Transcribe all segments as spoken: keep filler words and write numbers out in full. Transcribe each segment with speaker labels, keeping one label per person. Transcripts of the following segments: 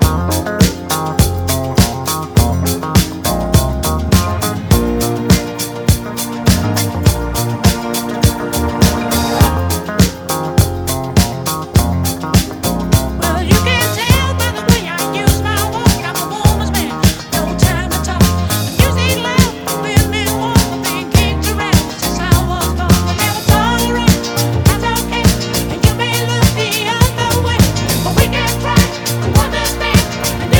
Speaker 1: And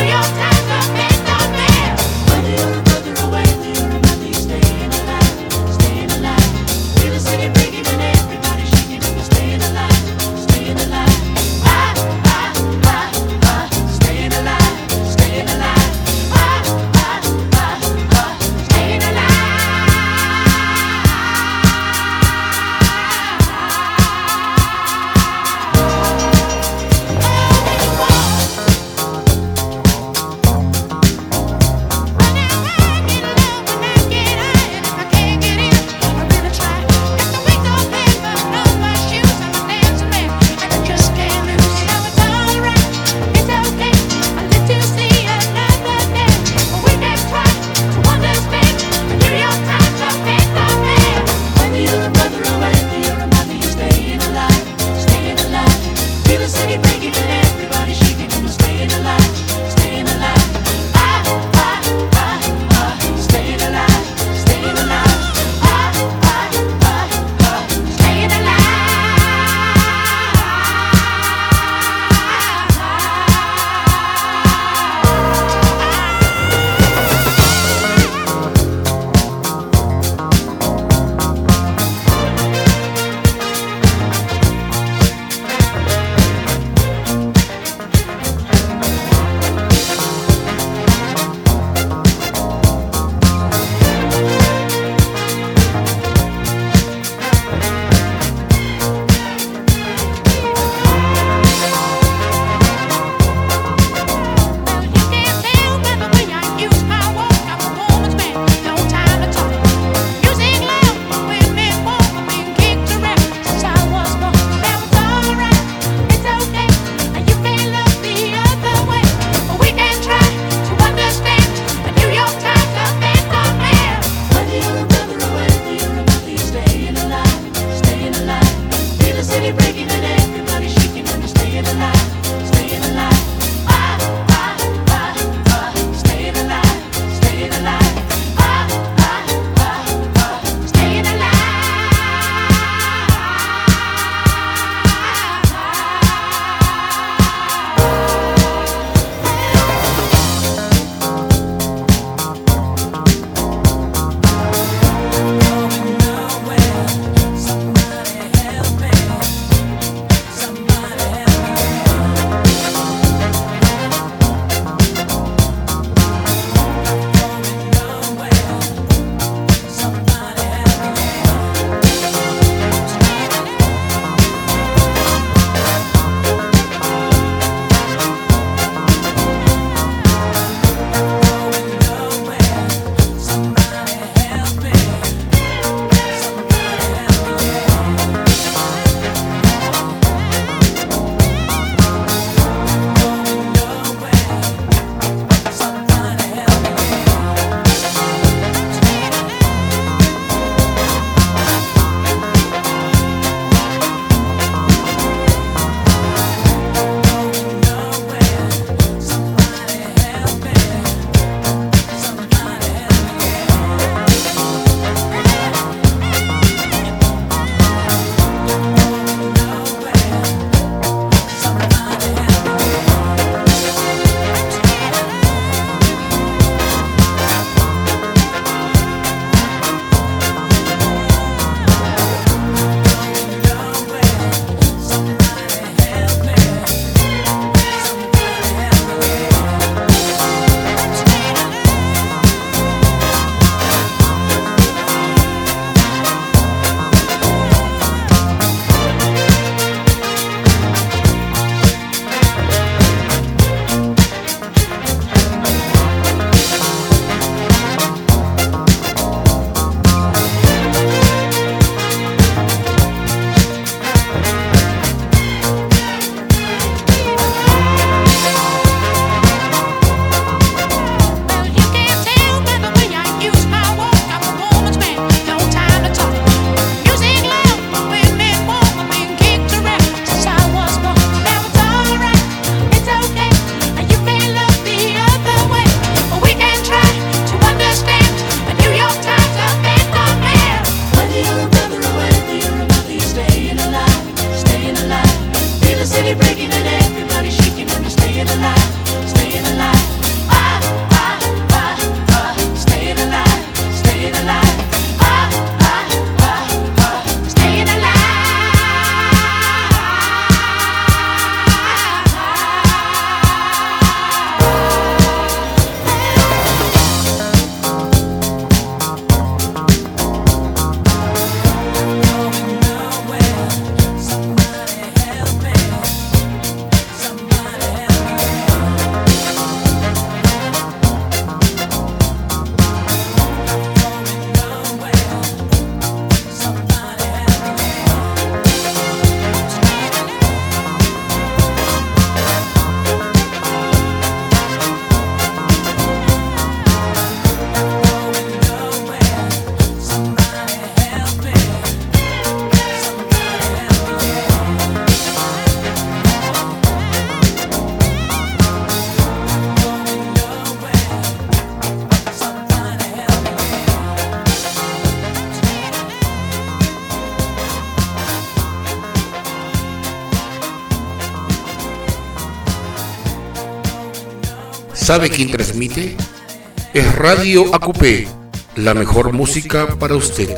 Speaker 1: ¿Sabe quién transmite? Es Radio Acupé, la mejor música para usted.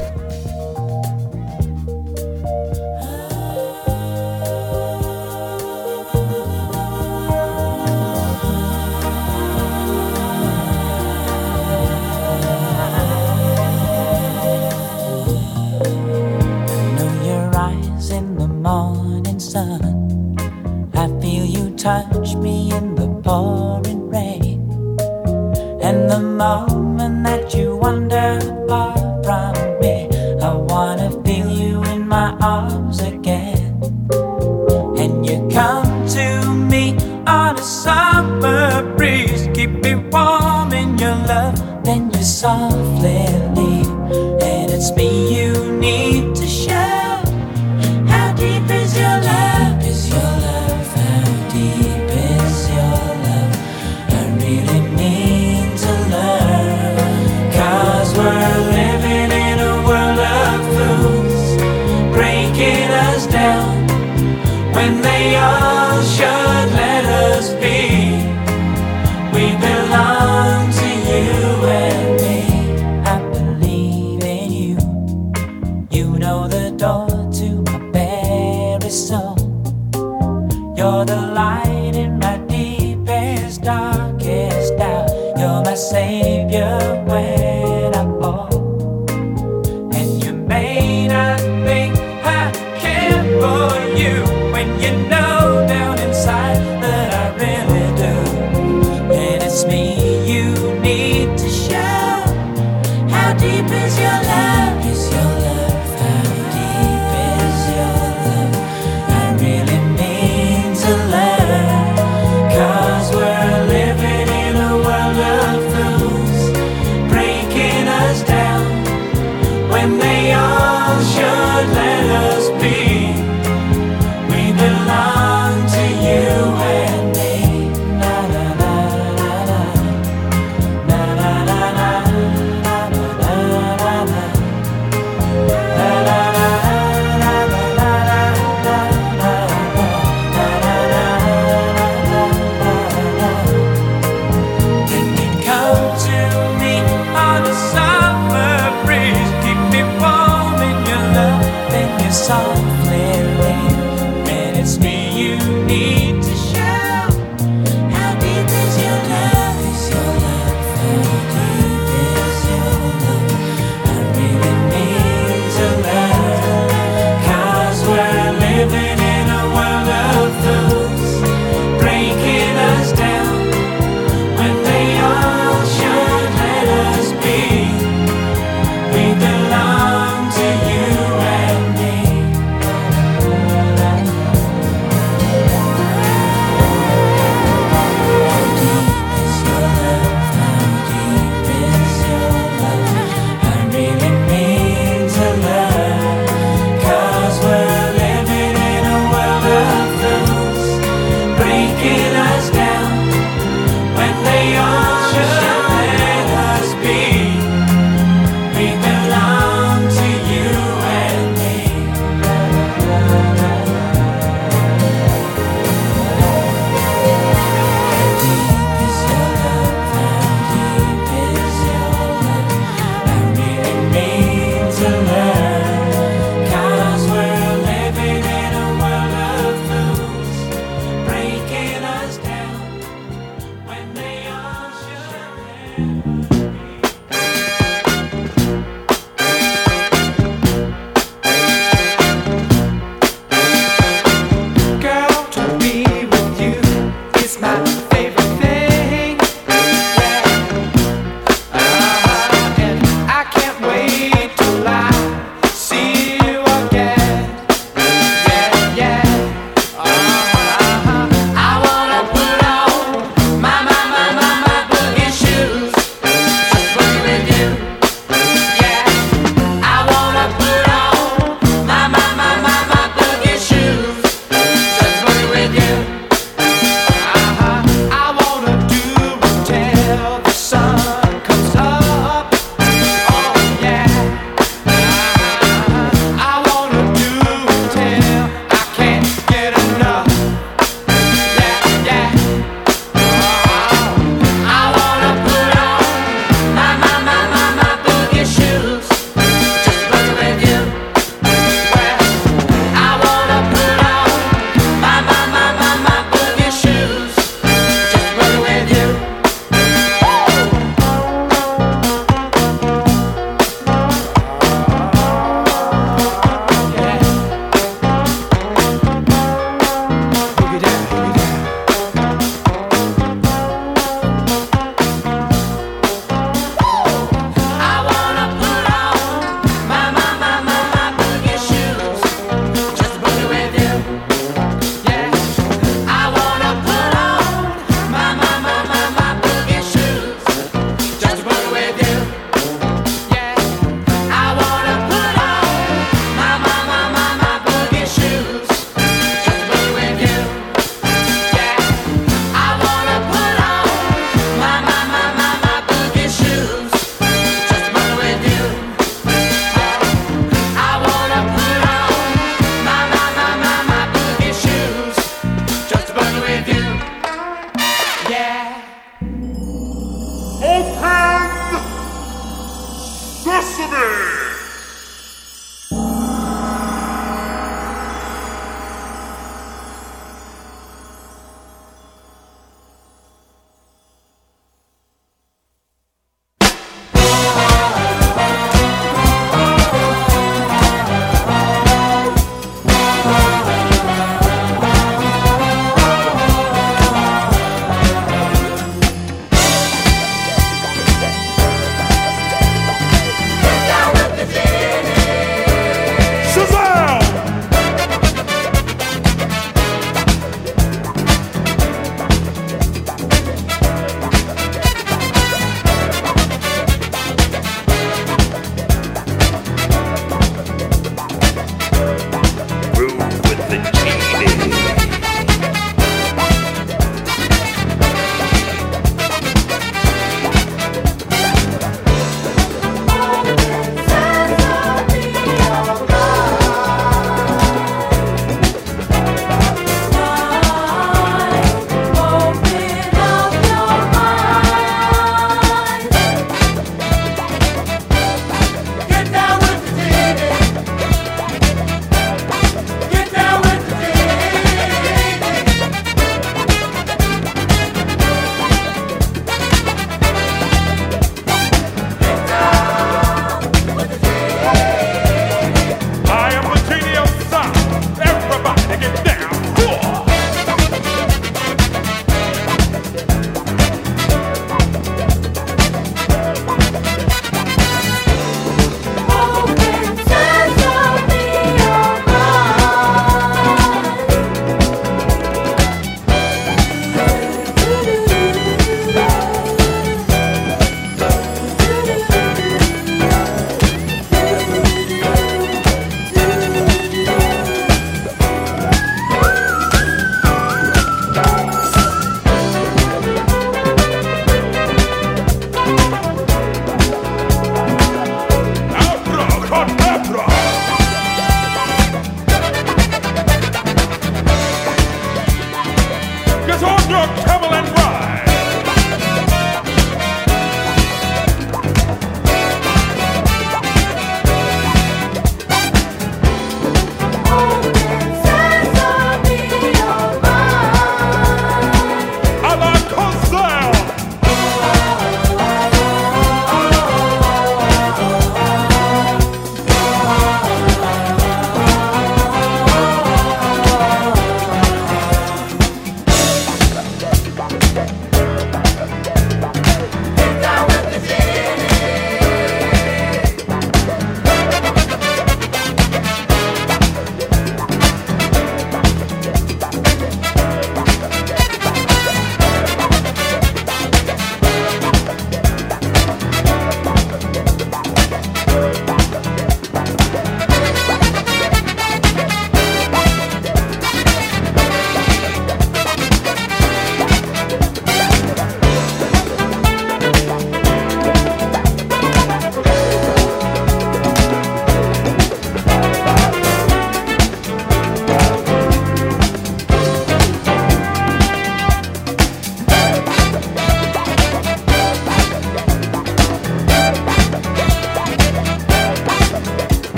Speaker 2: Touch me in the pouring rain, and the moment that you wander far from me, I wanna feel you in my arms again. And you come to me on a summer breeze, keep me warm in your love, then you softly leave, and it's me you need to show. How deep is your love? Is your love? Deep is your love? I really mean to learn, 'cause we're living in a world of fools, breaking us down when they all should let us be. We belong to you and me. I believe in you. You know the door to my very soul. You're the light in my deepest, darkest doubt. You're my savior when I fall. And you may not think I care for you, when you know down inside that I really do. And it's me you need to show. How deep is your love? Is your love? How deep is your love? I really mean to learn, 'cause we're living in a world of fools,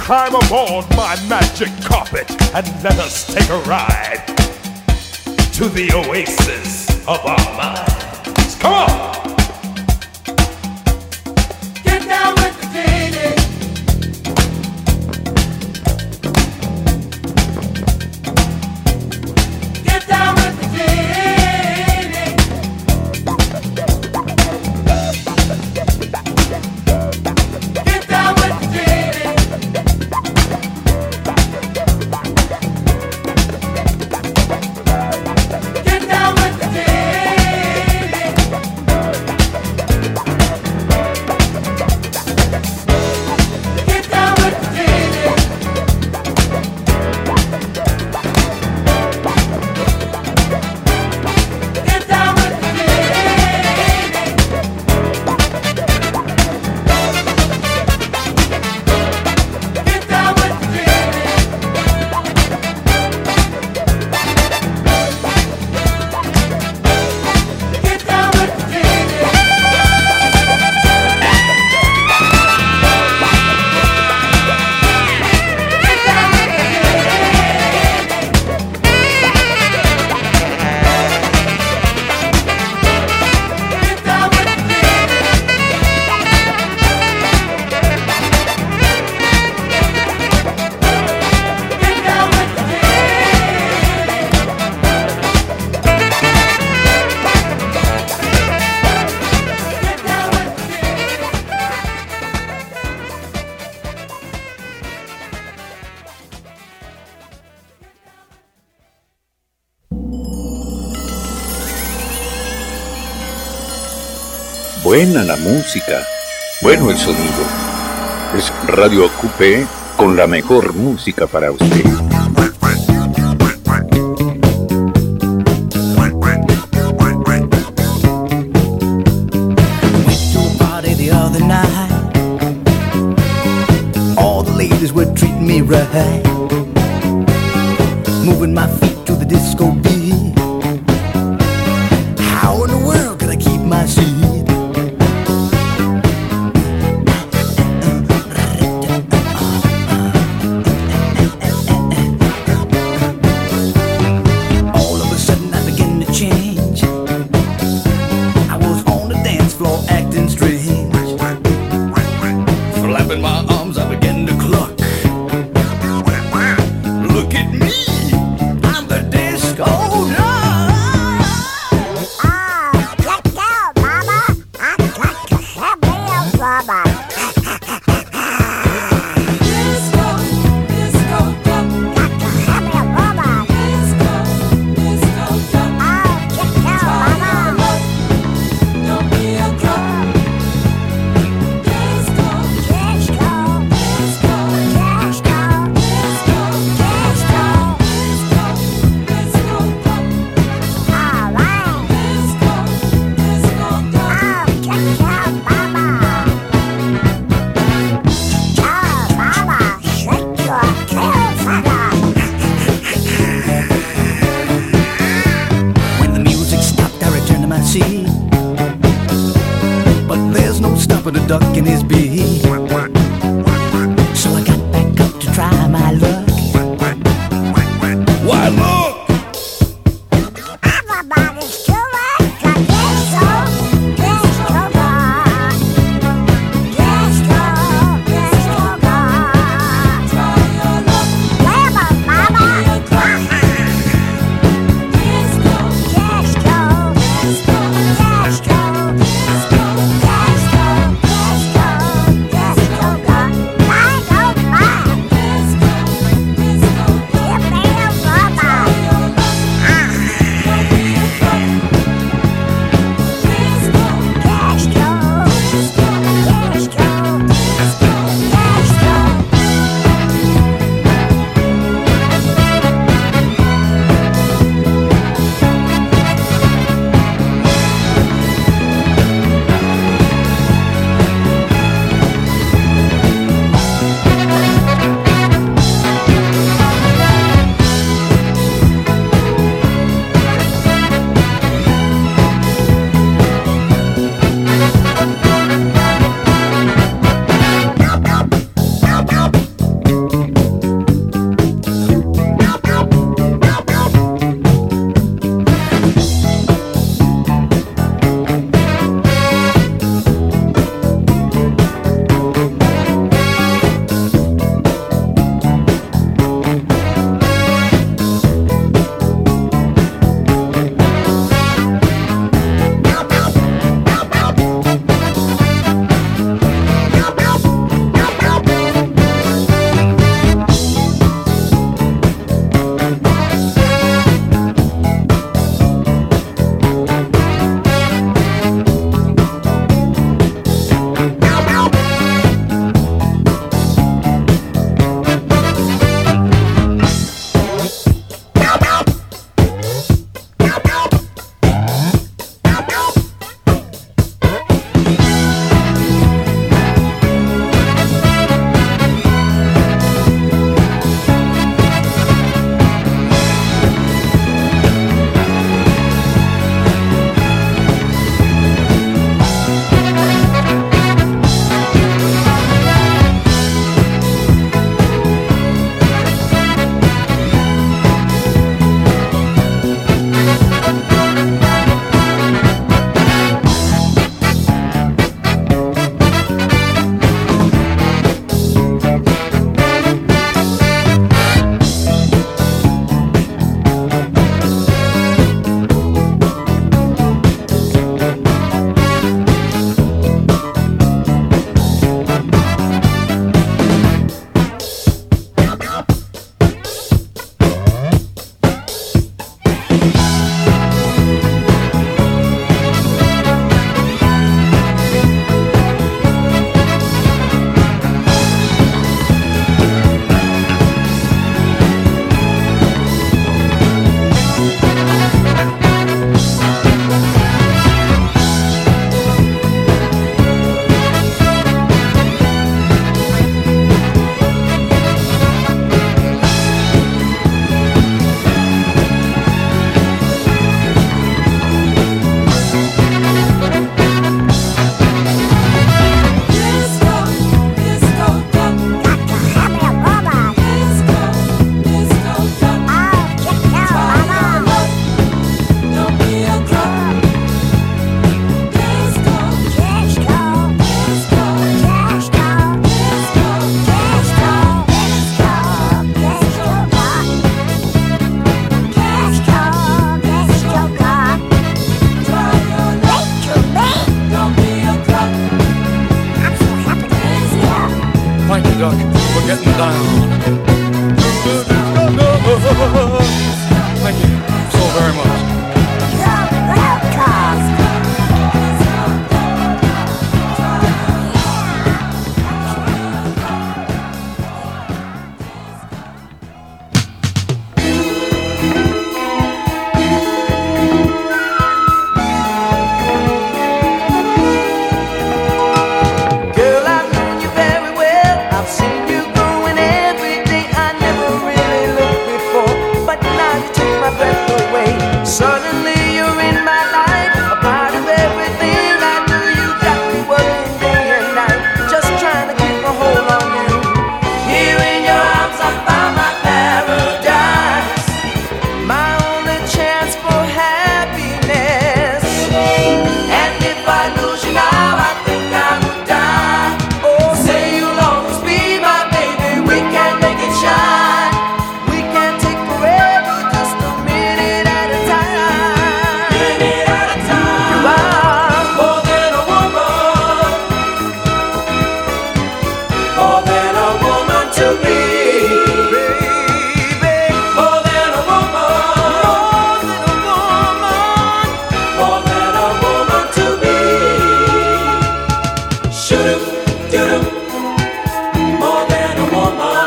Speaker 3: Climb aboard my magic carpet and let us take a ride to the oasis of our minds. Come on! Get down with the genie. Get down with the genie. Get down with the genie. Get down with the
Speaker 4: Buena la música, bueno el sonido. Es Radio Acupé con la mejor música para usted.
Speaker 5: Were treating me right, moving my feet to the disco beat. How in the world could I keep my seat? All of a sudden I began to change. I was on the dance floor acting strange, flapping my arms, I began to cluck. Look at me, I'm the disco dog.
Speaker 6: Oh, let go, mama. I've got to have real mama. Disco, disco duck. Got to have real mama. Disco, disco duck. Oh, get down, mama. Don't be a drunk. Disco, disco, disco, disco, disco, disco, disco, disco duck. All right. Disco, disco duck. Oh, get down, mama. Oh, mama, shake your tail feather.
Speaker 5: When the music stopped, I returned to my seat, but there's no stopping a duck in his beat. So I got back up to try my luck. Why look?
Speaker 6: Everybody's too late for disco, disco duck. Disco, disco duck. Try your luck. Where mama? Disco, disco, disco, disco, disco, disco, disco, disco.
Speaker 7: Suddenly you're in my life, a part of everything I do. You got me working day and night, just trying to keep a hold on you. Here in your arms I found my paradise, my only chance for happiness. And if I lose you now, I think I would die. Oh, say you'll always be my baby, we can make it shine. We can take forever, just a minute at a time. Minute at a time. You are more than a woman, more than a woman to me. Baby, more than a woman, more than a woman, more than a woman to me. Shoot 'em, do 'em, more than a woman.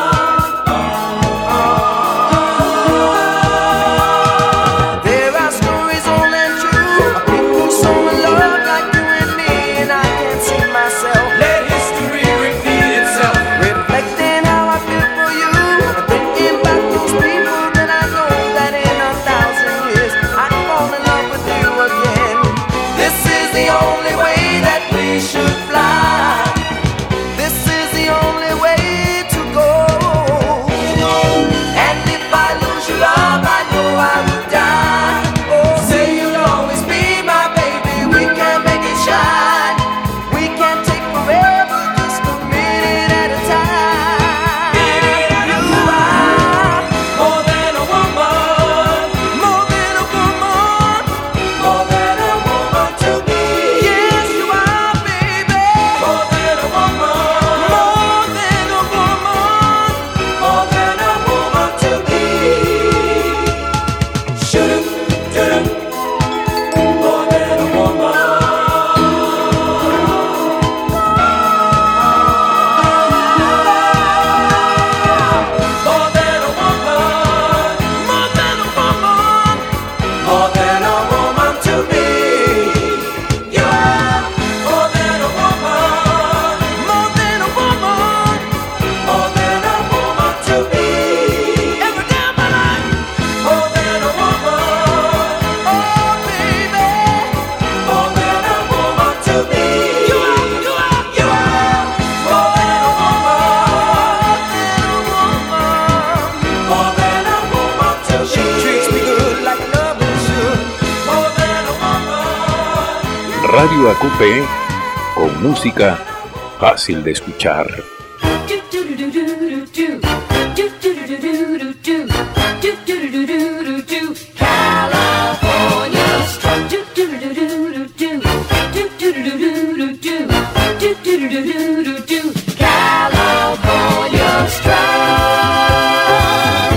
Speaker 7: There are stories old and true of people so in love like you and me, and I can't see myself. Let history repeat itself, reflecting how I feel for you, and thinking about those people that I know that in a thousand years I'd fall in love with you again. This is the only way that we should fly. This is the only way to go. And if I lose your love, I know I would die. Oh, say you'll always be my baby, we can make it shine. We can take forever, just a minute at a time. You are more than a woman, more than a woman, more than a woman to me. Yes, you are, baby. More than a woman, more than a woman, more than a woman to me. Shoot 'em, do 'em, more than a woman. More than a woman, more than a woman, more than a woman to me. You are more than a woman, more than a woman, more than a woman to me. Every day of my life, more than a woman, oh baby, more than a woman to me. You are, you are, you are more than a woman, more than a woman to me. She treats me good like love should. More than a woman.
Speaker 4: Radio A Q P con música fácil de escuchar.
Speaker 2: California strong.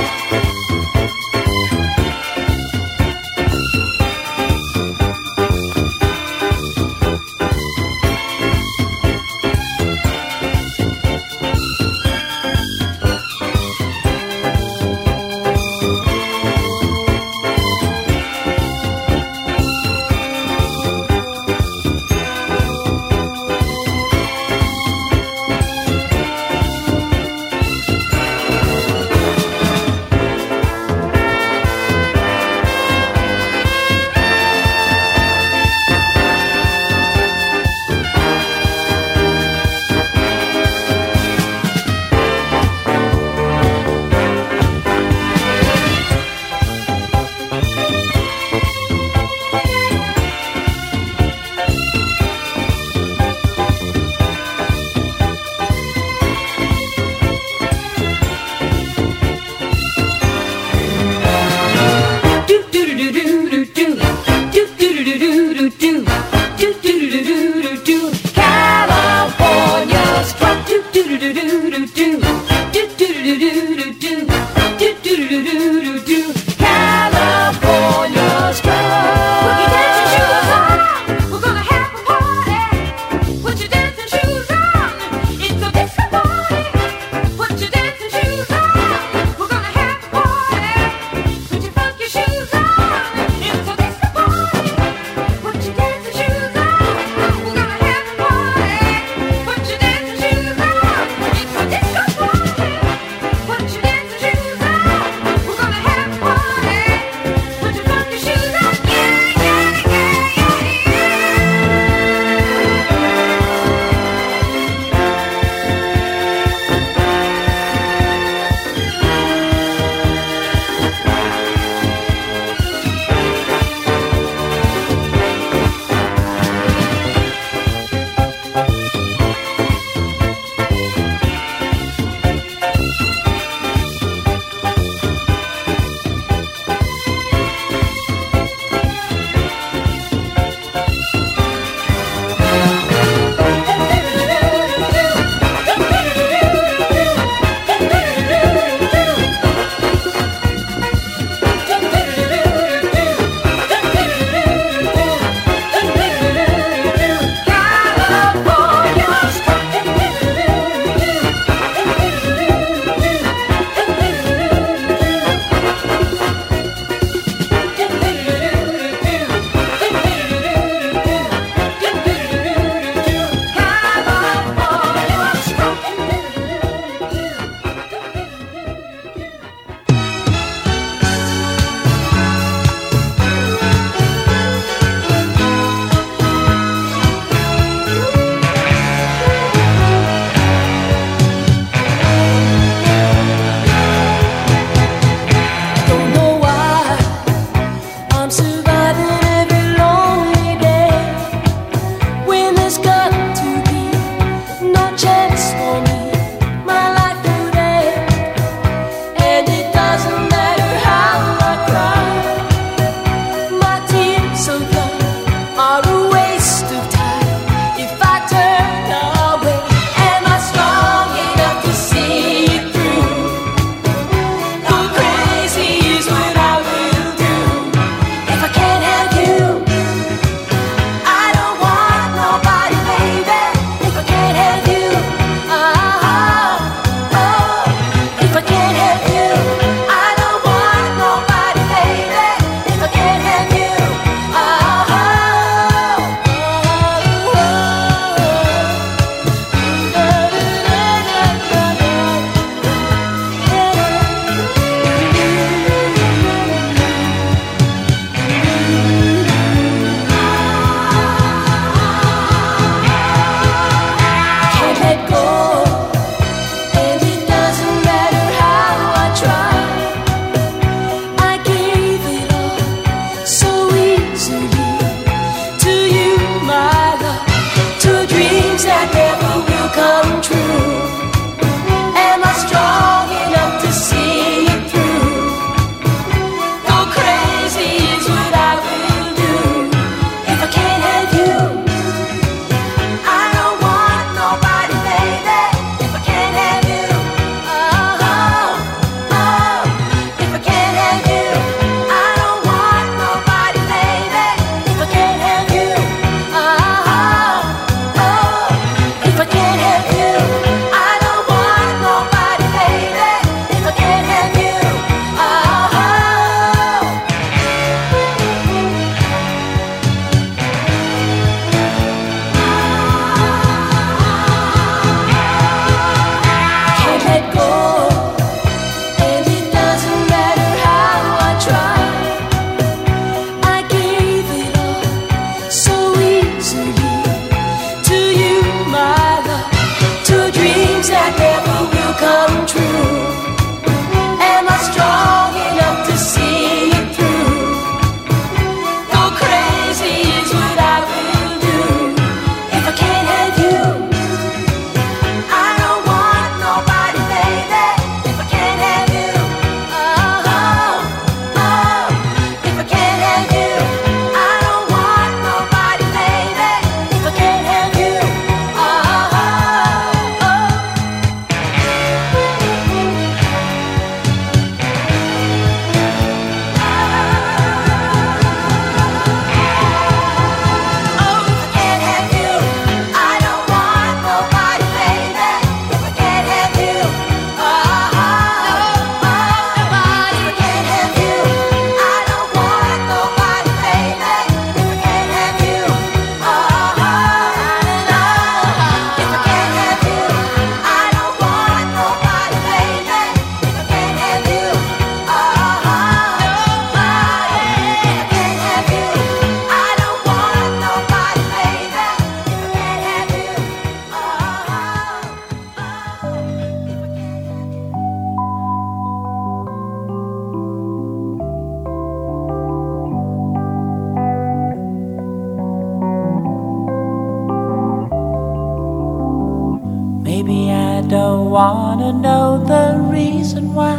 Speaker 2: wanna know the reason why,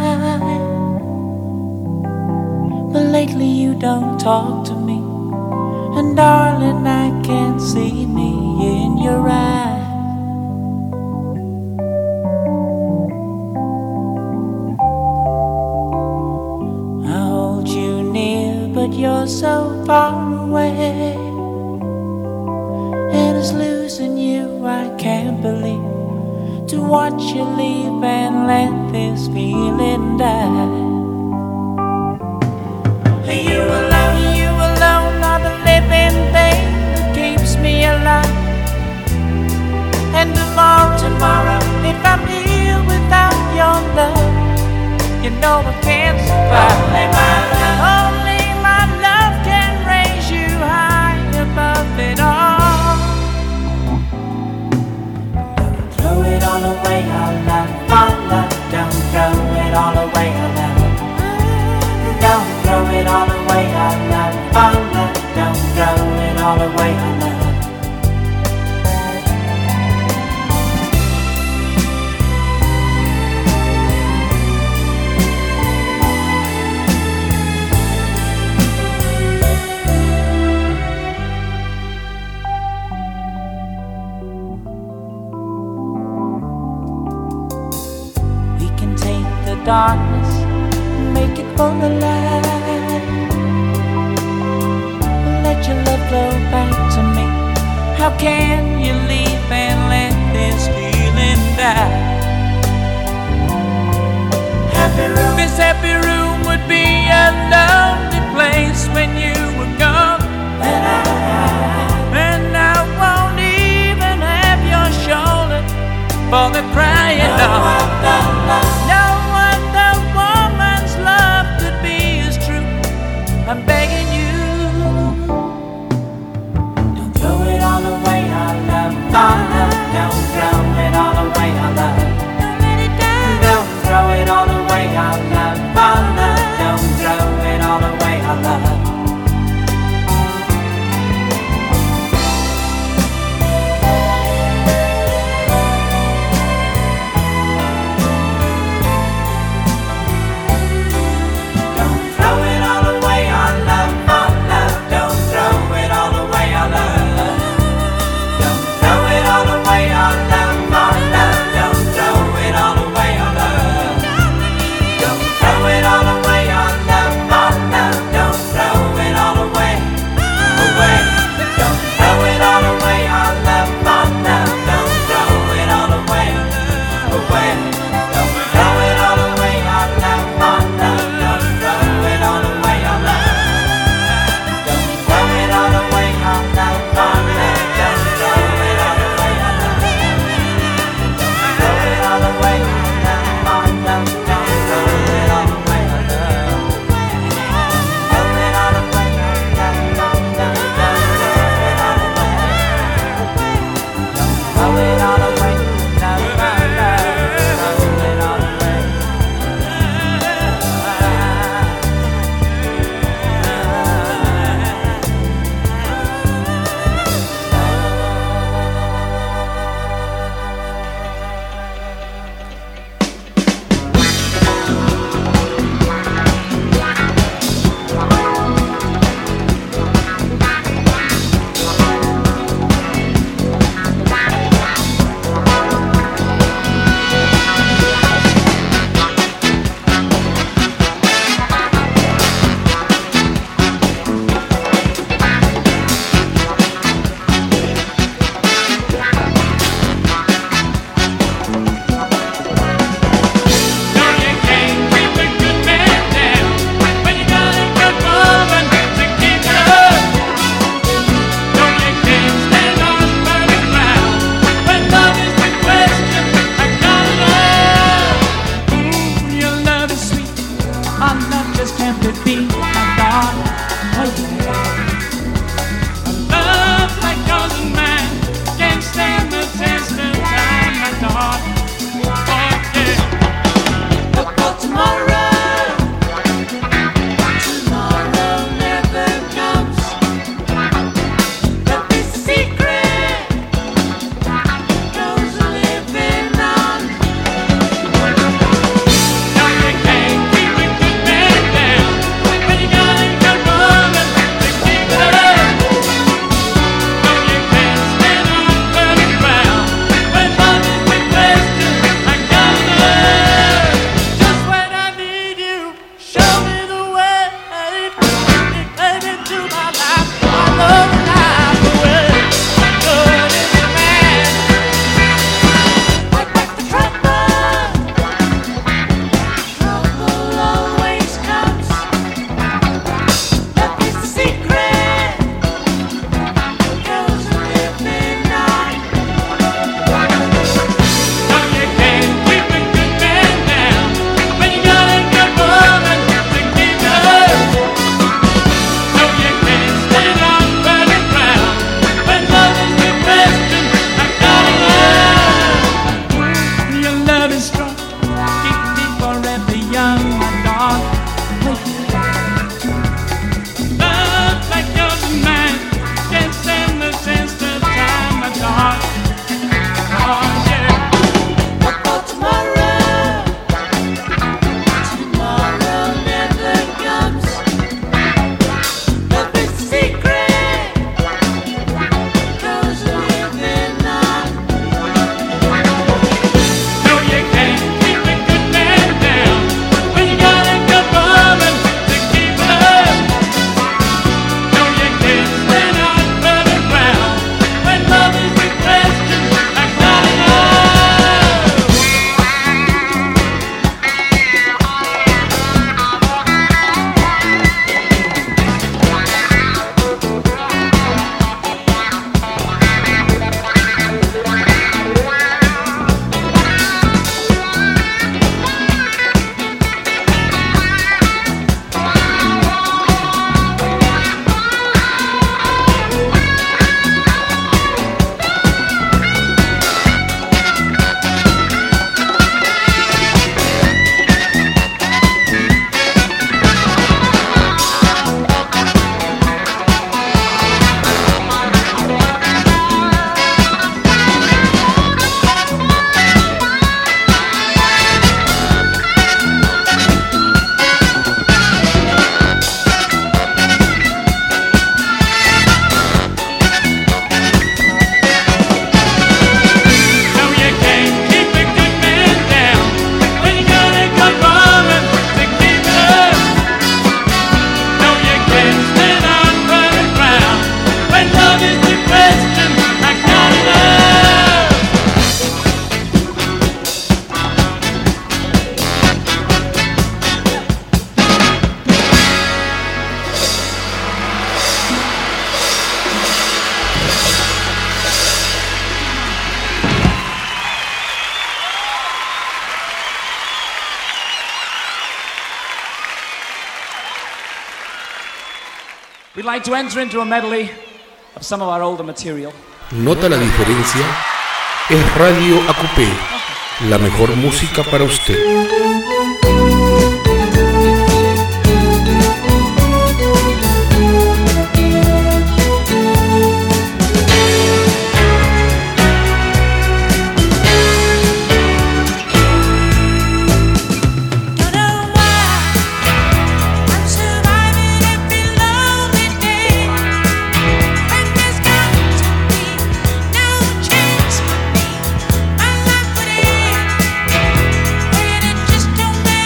Speaker 2: but lately you don't talk to me, and darling, I can't see me in your eyes. I hold you near, but you're so far away, and it's losing you I can't believe, to watch you leave and let this feeling die. You alone, you alone are the living thing that keeps me alive. And tomorrow, tomorrow, if I'm here without your love, you know I can't survive. Only my love, only my love can raise you high above it all. Don't throw it all away, our love, our love. Don't throw it all away, our love. Don't throw it all away, our love, our love. Don't throw it all away, our love. We can take the darkness, make it full of light. Let your love flow back to me. How can you leave and let this feeling die? Happy room, this happy room would be a lonely place when you were gone. And I, and I won't even have your shoulder for the crying no other love. No other woman's love could be as true. I'm begging you, don't throw it all away, our love, our love. Don't throw it all away, our love. Don't let it down. Don't throw it all away, our love, our love. Don't throw it all away, our love.
Speaker 8: we'd like to enter into a medley of some of our older material.
Speaker 1: ¿Nota la diferencia? Es Radio A Q P, la mejor música para usted.
Speaker 6: Just don't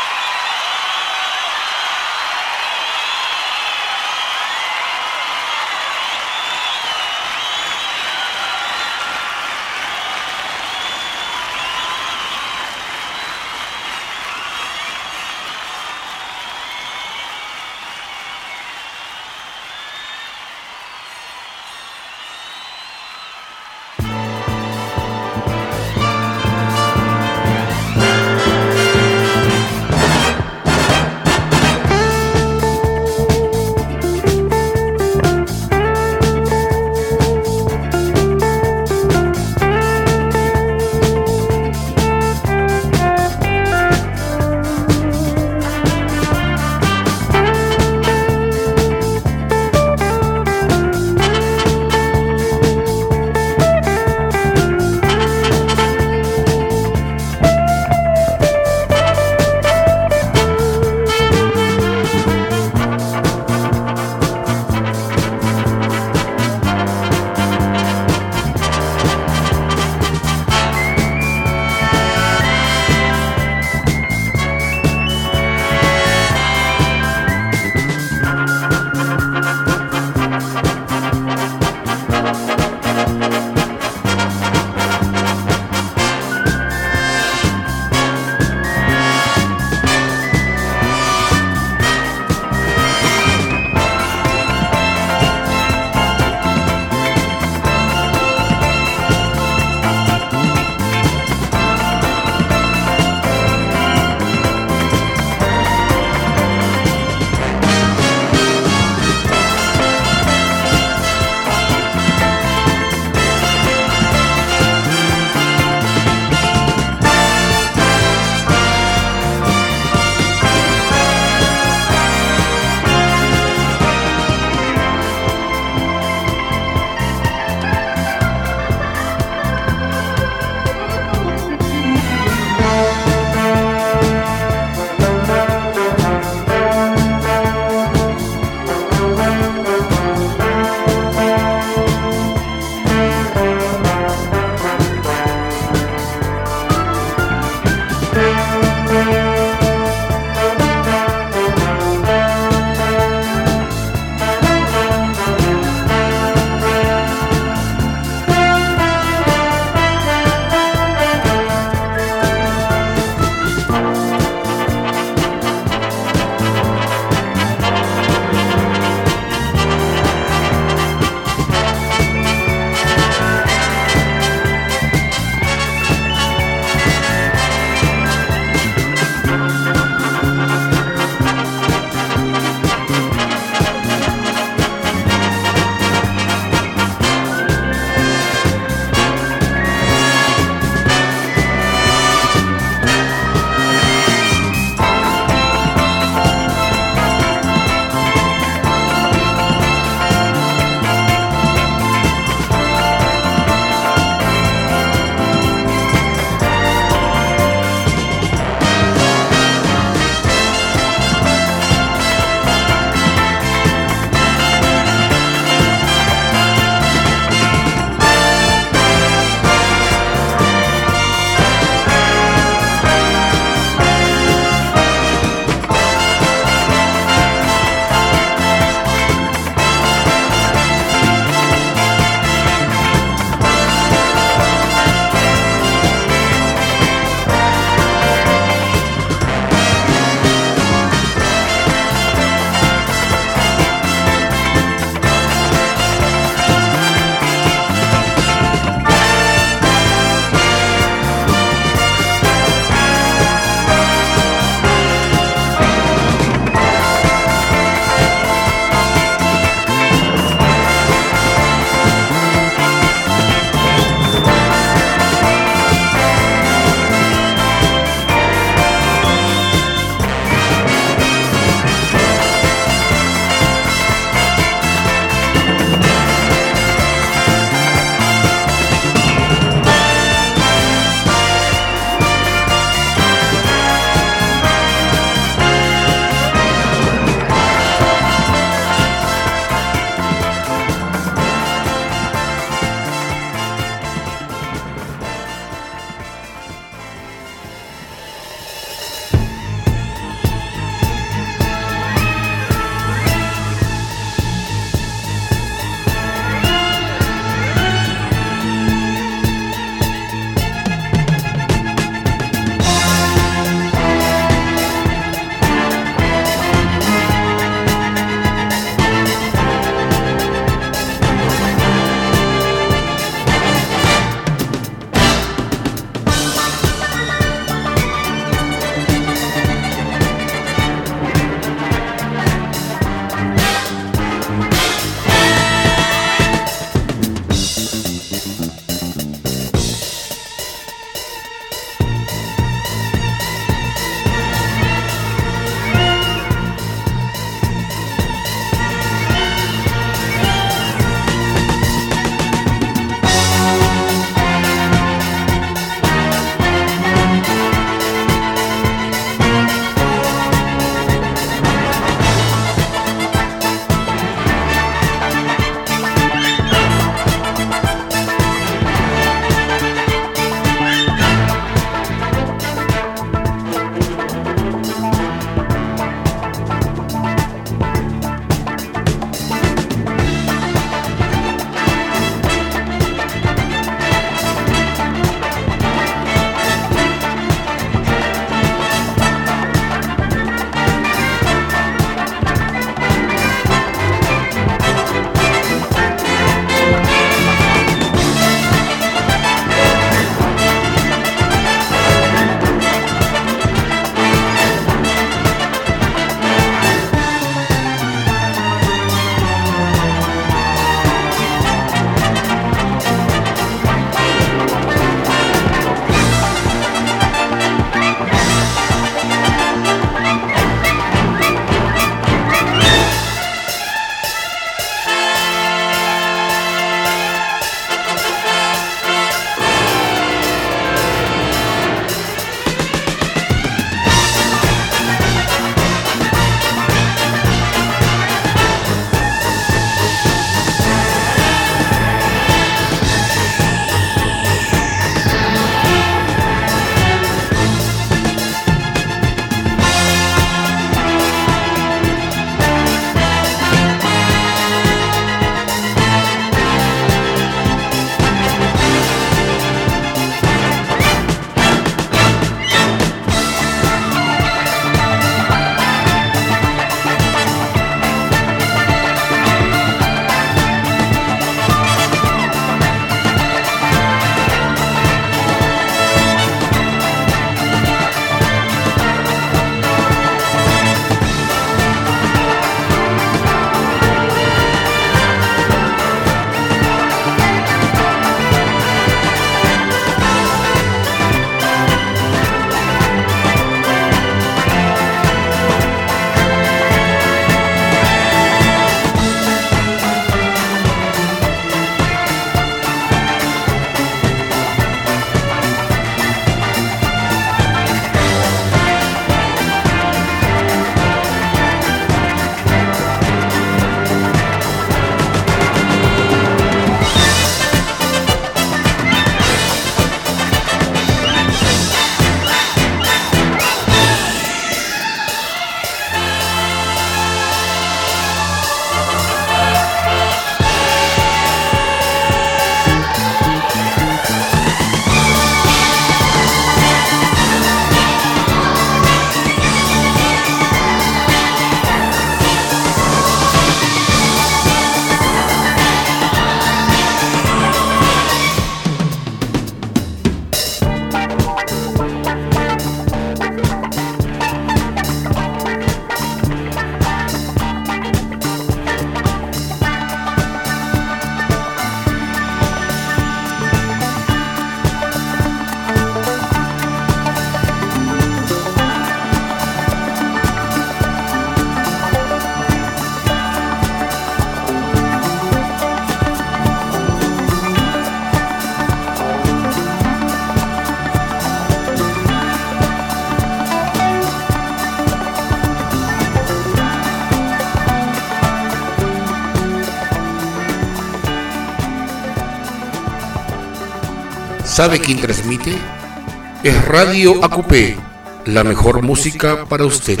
Speaker 1: ¿Sabe quién transmite? Es Radio A Q P, la mejor música para usted.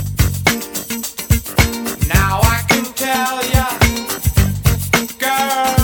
Speaker 9: Now I can tell ya, girl.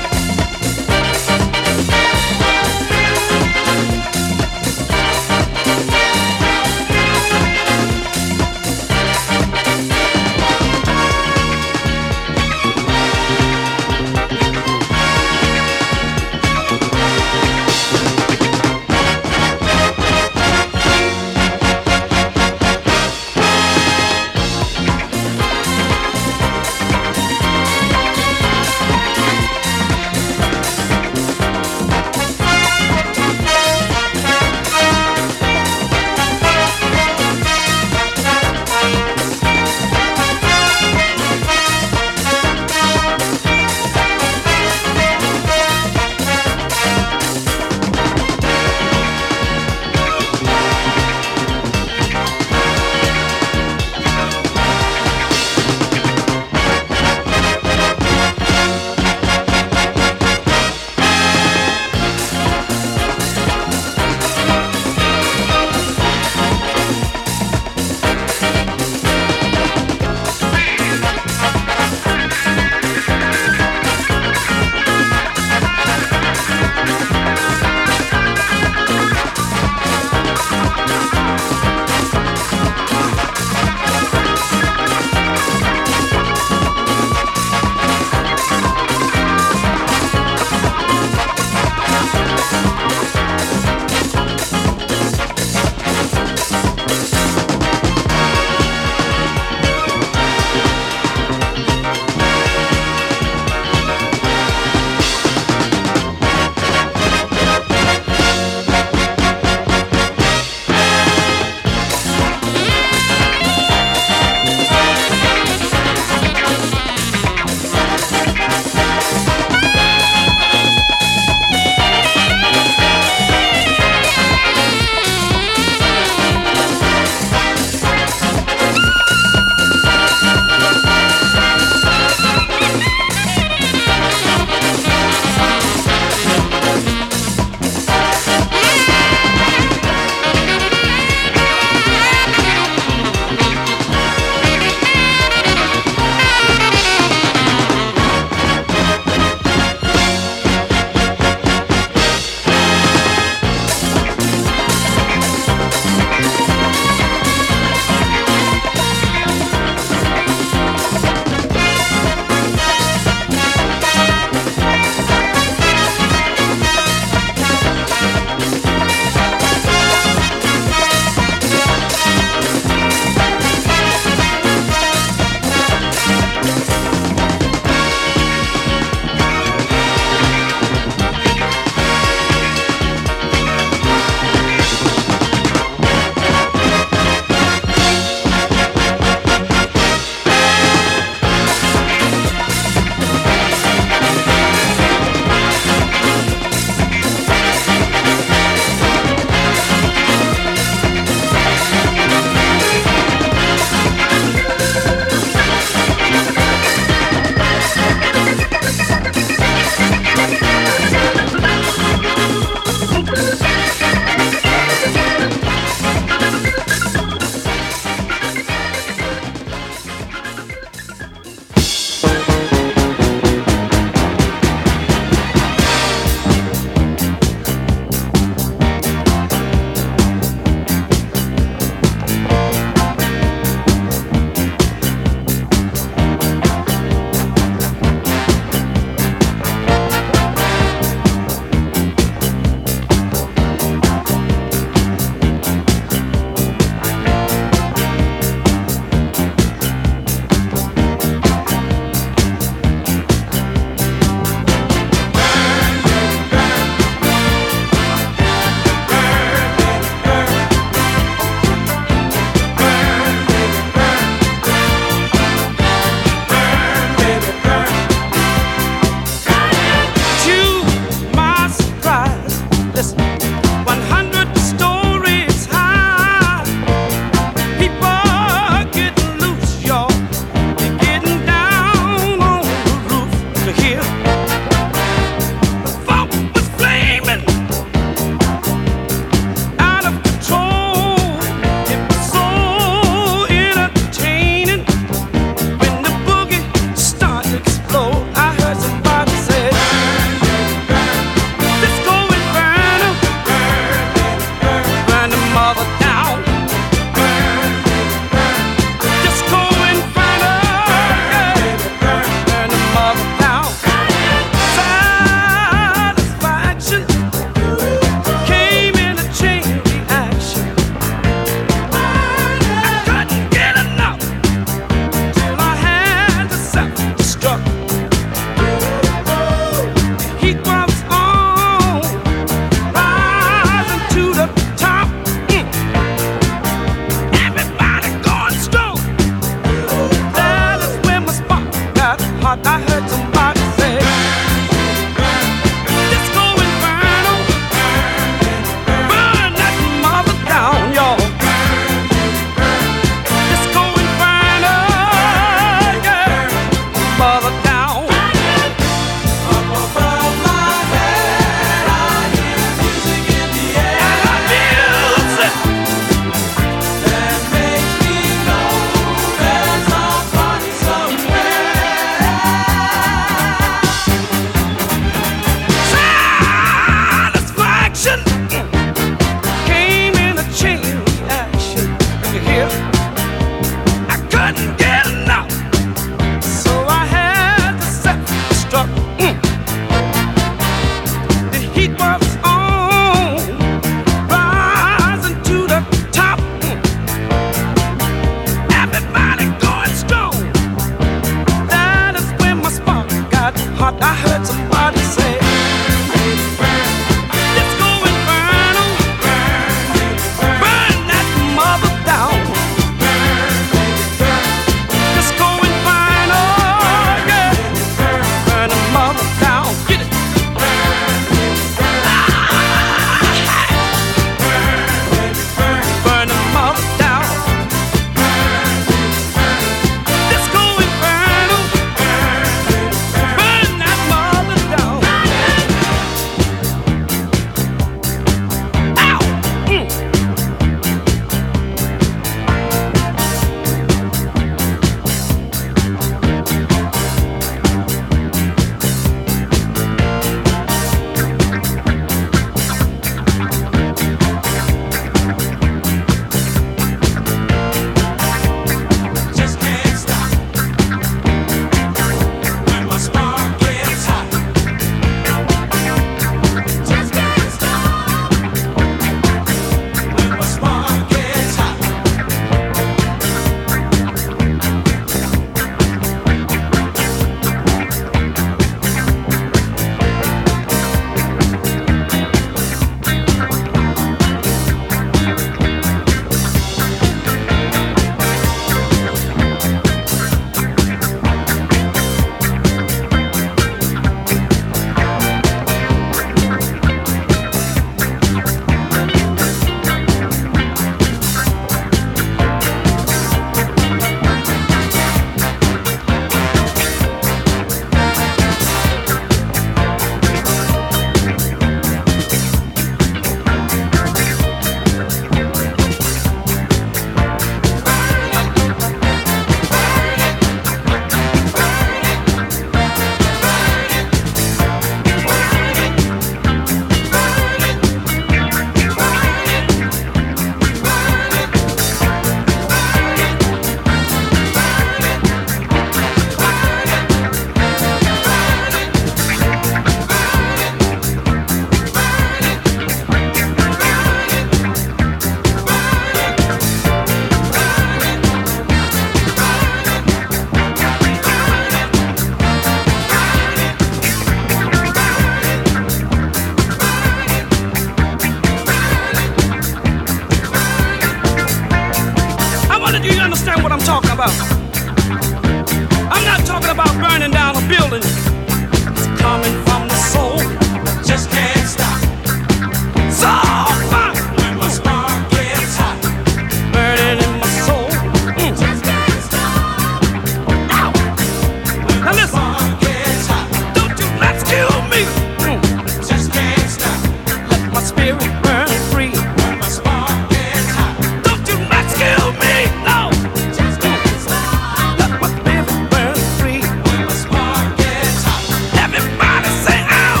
Speaker 7: building is coming from the soul. Just can't stop. So fun when my spark gets hot, burning in my soul. Mm. Just can't stop. Ow. When now listen. Spark gets hot, don't you let's kill me. Mm. Just can't stop. Let my spirit burn free. When my spark gets hot, don't you let's kill me. No. Just can't stop. Let my spirit burn free. When my spark gets hot, everybody say ow.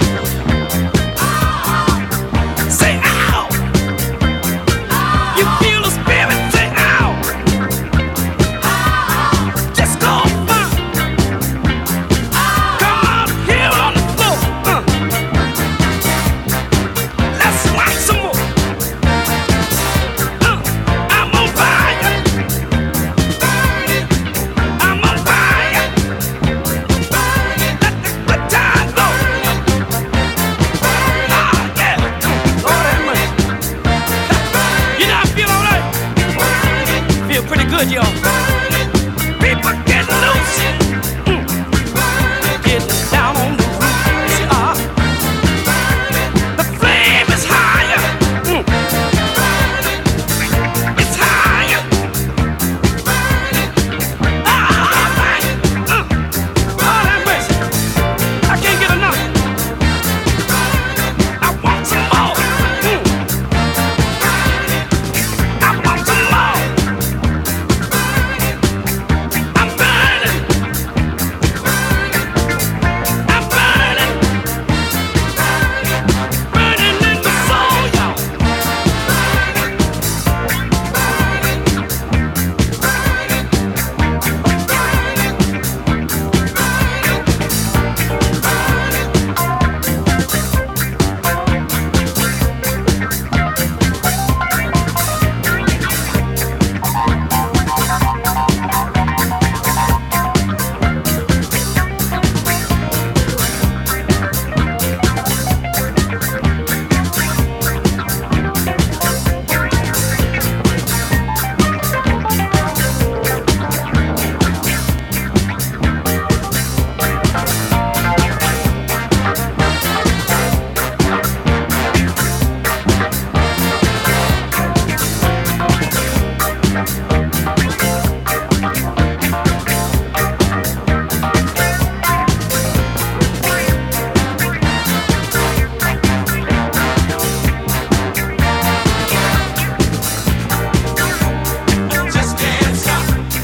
Speaker 7: Say ow. You feel the spirit, say ow. Disco funk. Come on, here on the floor. Uh. Let's rock some more. Uh. I'm on fire. I'm on fire. Let the good time go. Ah, yeah. Lord have mercy. You know, I feel all right. Feel pretty good, y'all. People get loose. Mm. Get down on the roof. Ah. The flame is higher. Mm. It's higher. Ah, right. Uh. Lord have mercy. I can't get enough. I want some more. Mm. I want some more. I'm burning. I'm burning. Burning in the soul, y'all. Just can't stop.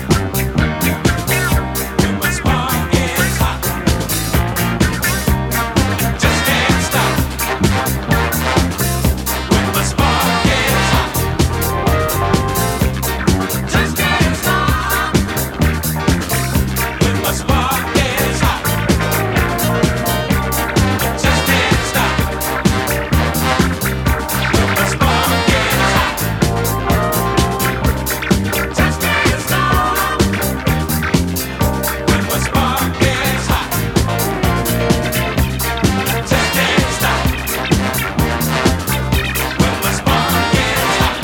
Speaker 7: When my spark gets hot. Just can't stop. When my spark gets hot. Just can't stop. When my spark gets hot. Just can't stop. When my spark gets hot. Just can't stop. When my spark gets hot. Just can't stop. When my spark gets hot.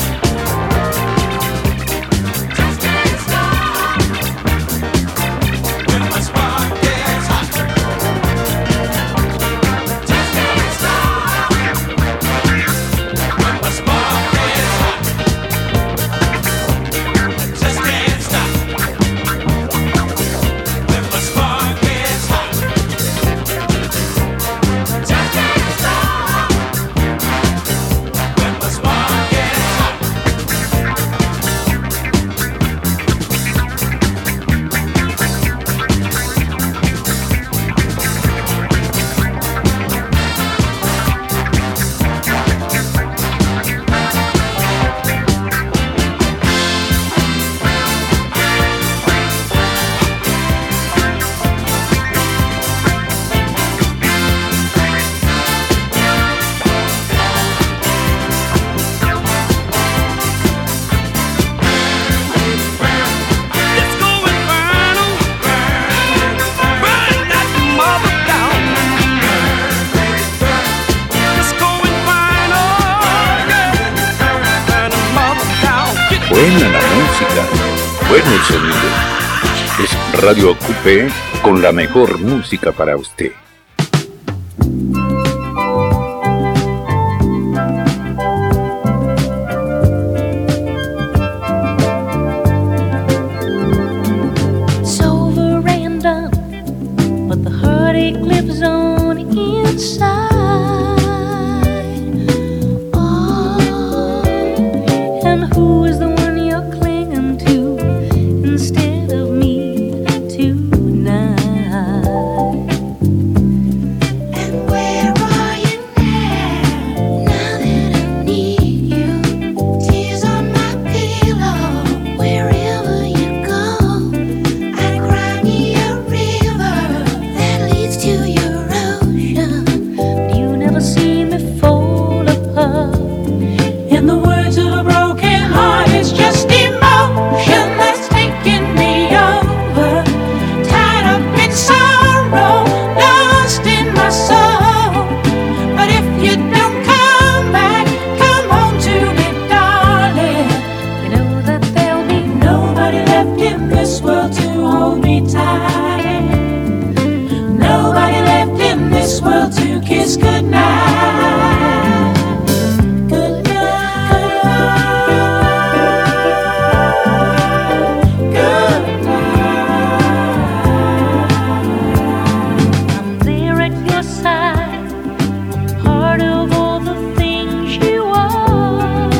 Speaker 7: Just can't stop. When my spark gets hot. Just can't stop. When my spark gets hot. Just can't stop. When my spark gets hot. Just can't stop. When my spark gets hot. Disco Inferno. Burn that mother down. Disco Inferno. Burn the mother down. Get
Speaker 4: Buena la música, bueno el sonido. Es Radio Coupé con la mejor música para usted.
Speaker 9: It's over and done, but the heartache lives on inside. Oh, and who is the one you're clinging to instead of me tonight? And where are you now? Now that I need you, tears on my pillow. Wherever you go, I cry me a river that leads to your ocean. But you never see me fall apart. In the words of a broken heart, it's just emotion that's taking me over. Tied up in sorrow, lost in my soul. But if you don't come back, come home to me, darling. You know that there'll be nobody left in this world to hold me tight. Nobody left in this world to kiss goodnight. I'm there at your side, part of all the things you are.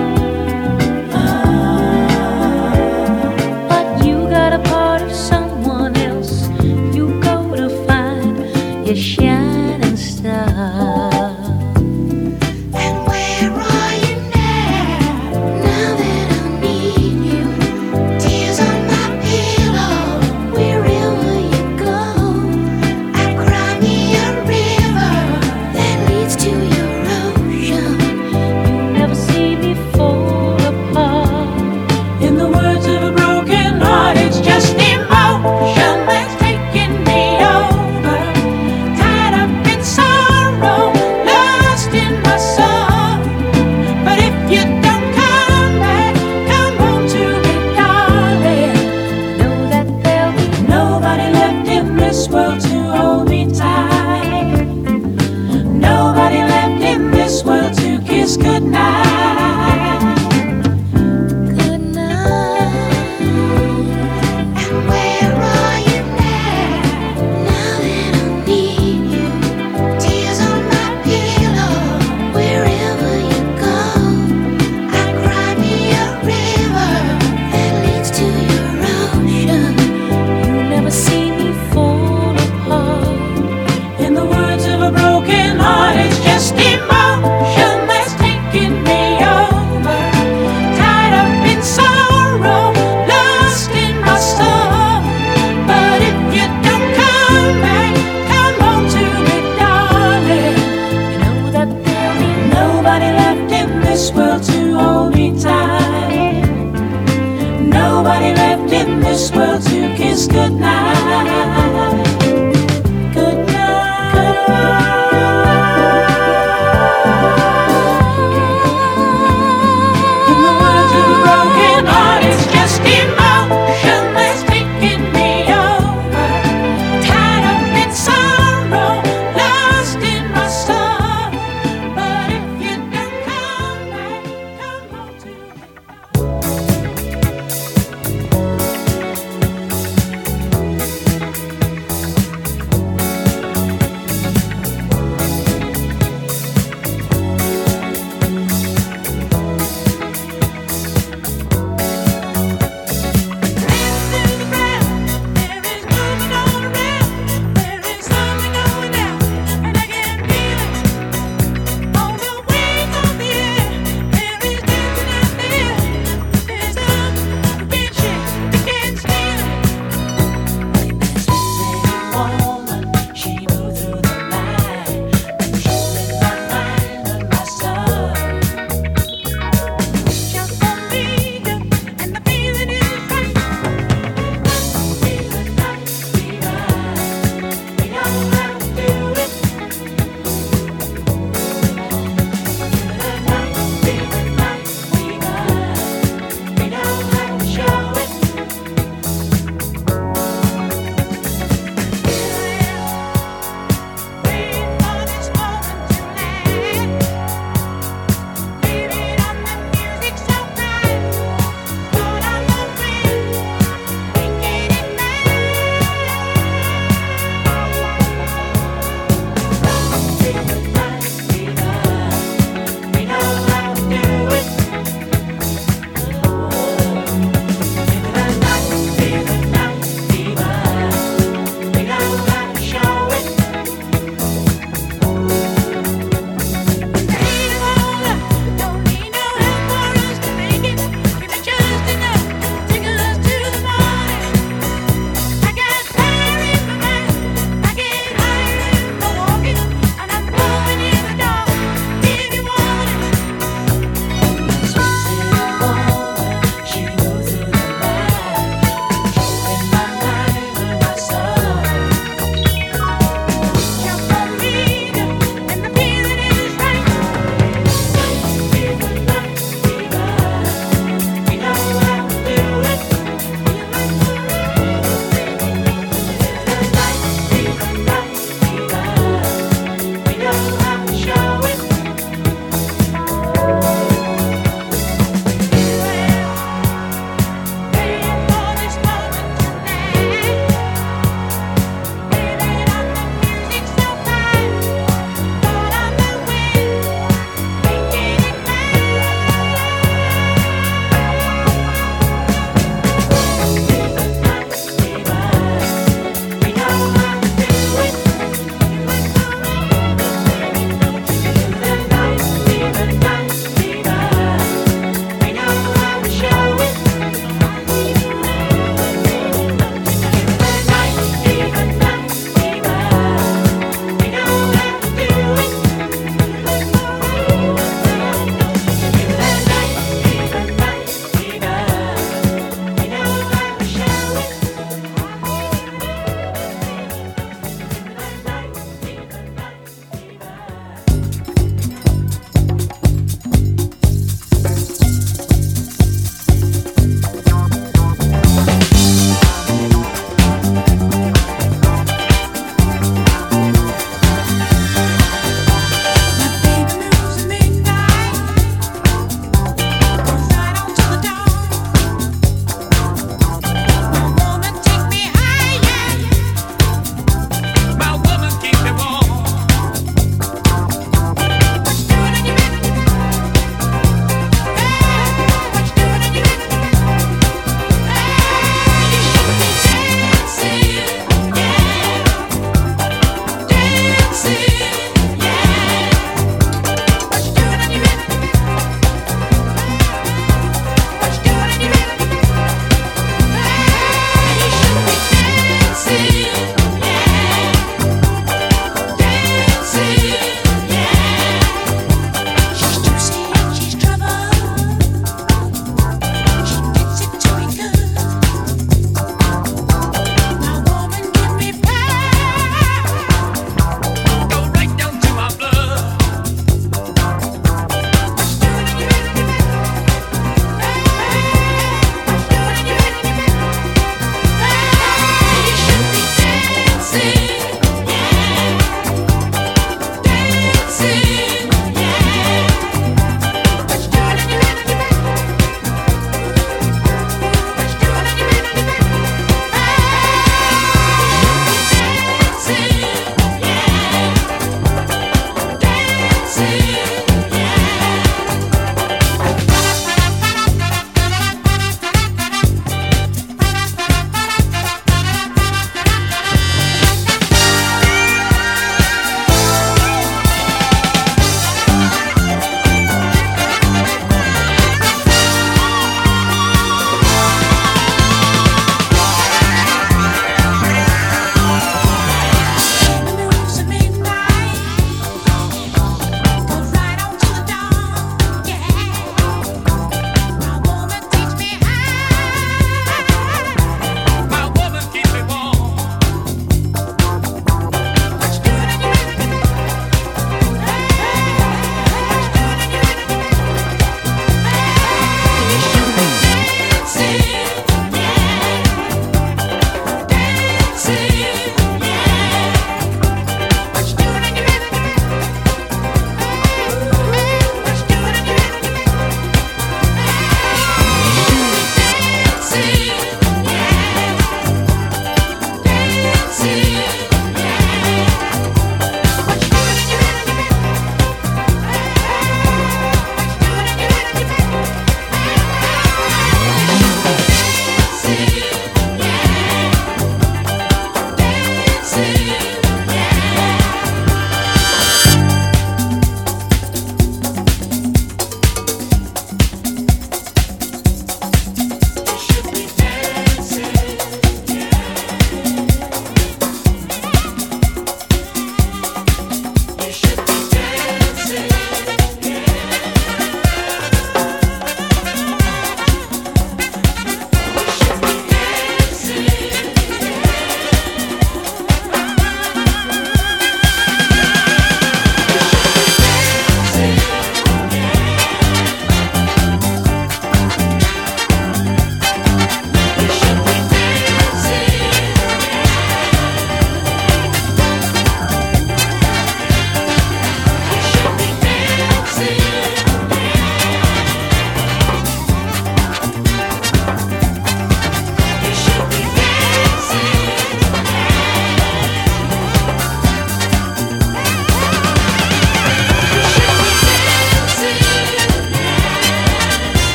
Speaker 9: But you got a part of someone else. You go to find your shining star. And where are you now? Now that I need you, tears on my pillow. Wherever you go, I cry me a river that leads to your ocean. You never see me fall apart. In the words of a broken heart, it's just emotion that's taking me over. Tied up in sorrow, lost in my soul. But if you don't come back, come home to me, darling. Know that there'll be nobody left in this world to hold me tight. Nobody left in this world to kiss goodnight. Good night. And where are you now? Now that I need you, tears on my pillow. Wherever you go, I cry me a river that leads to your ocean. You never see me fall apart. In the words of a broken heart, it's just emotion that's taking me over. Tied up in sorrow, lost in my soul. But if you don't come back, come home to me, darling. You know that there'll be nobody left in this world to hold me tight. Nobody left in this world to kiss goodnight. Good In the words of a broken heart, it's just emotion that's taking me over. Tied up in sorrow, lost in my soul. But if you don't come back, come home to me.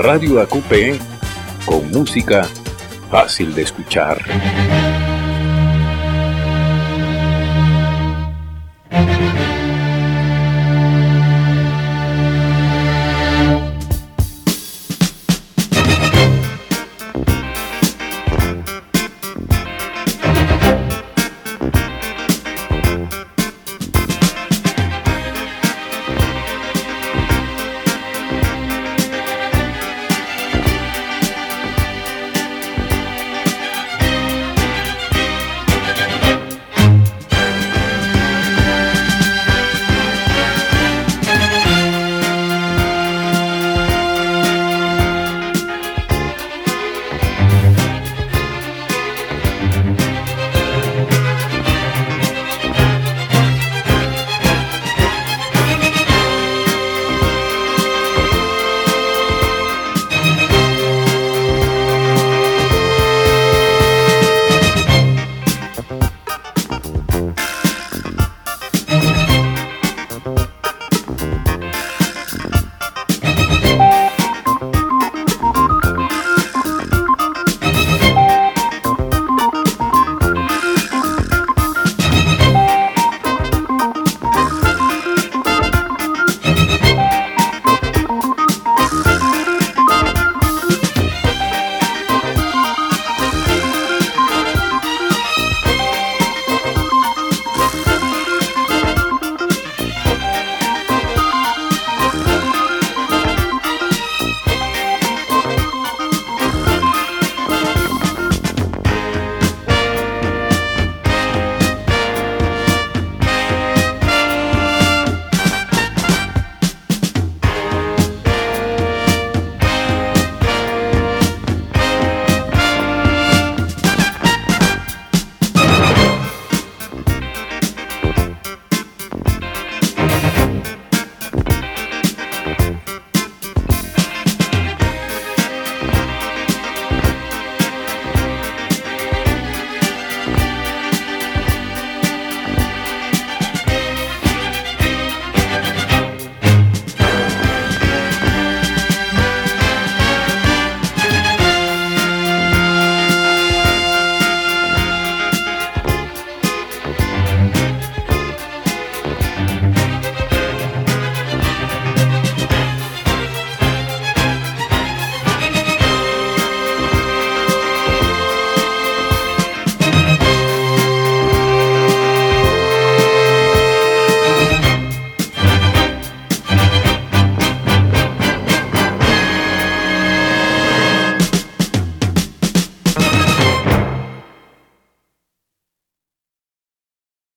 Speaker 4: Radio A Q P con música fácil de escuchar.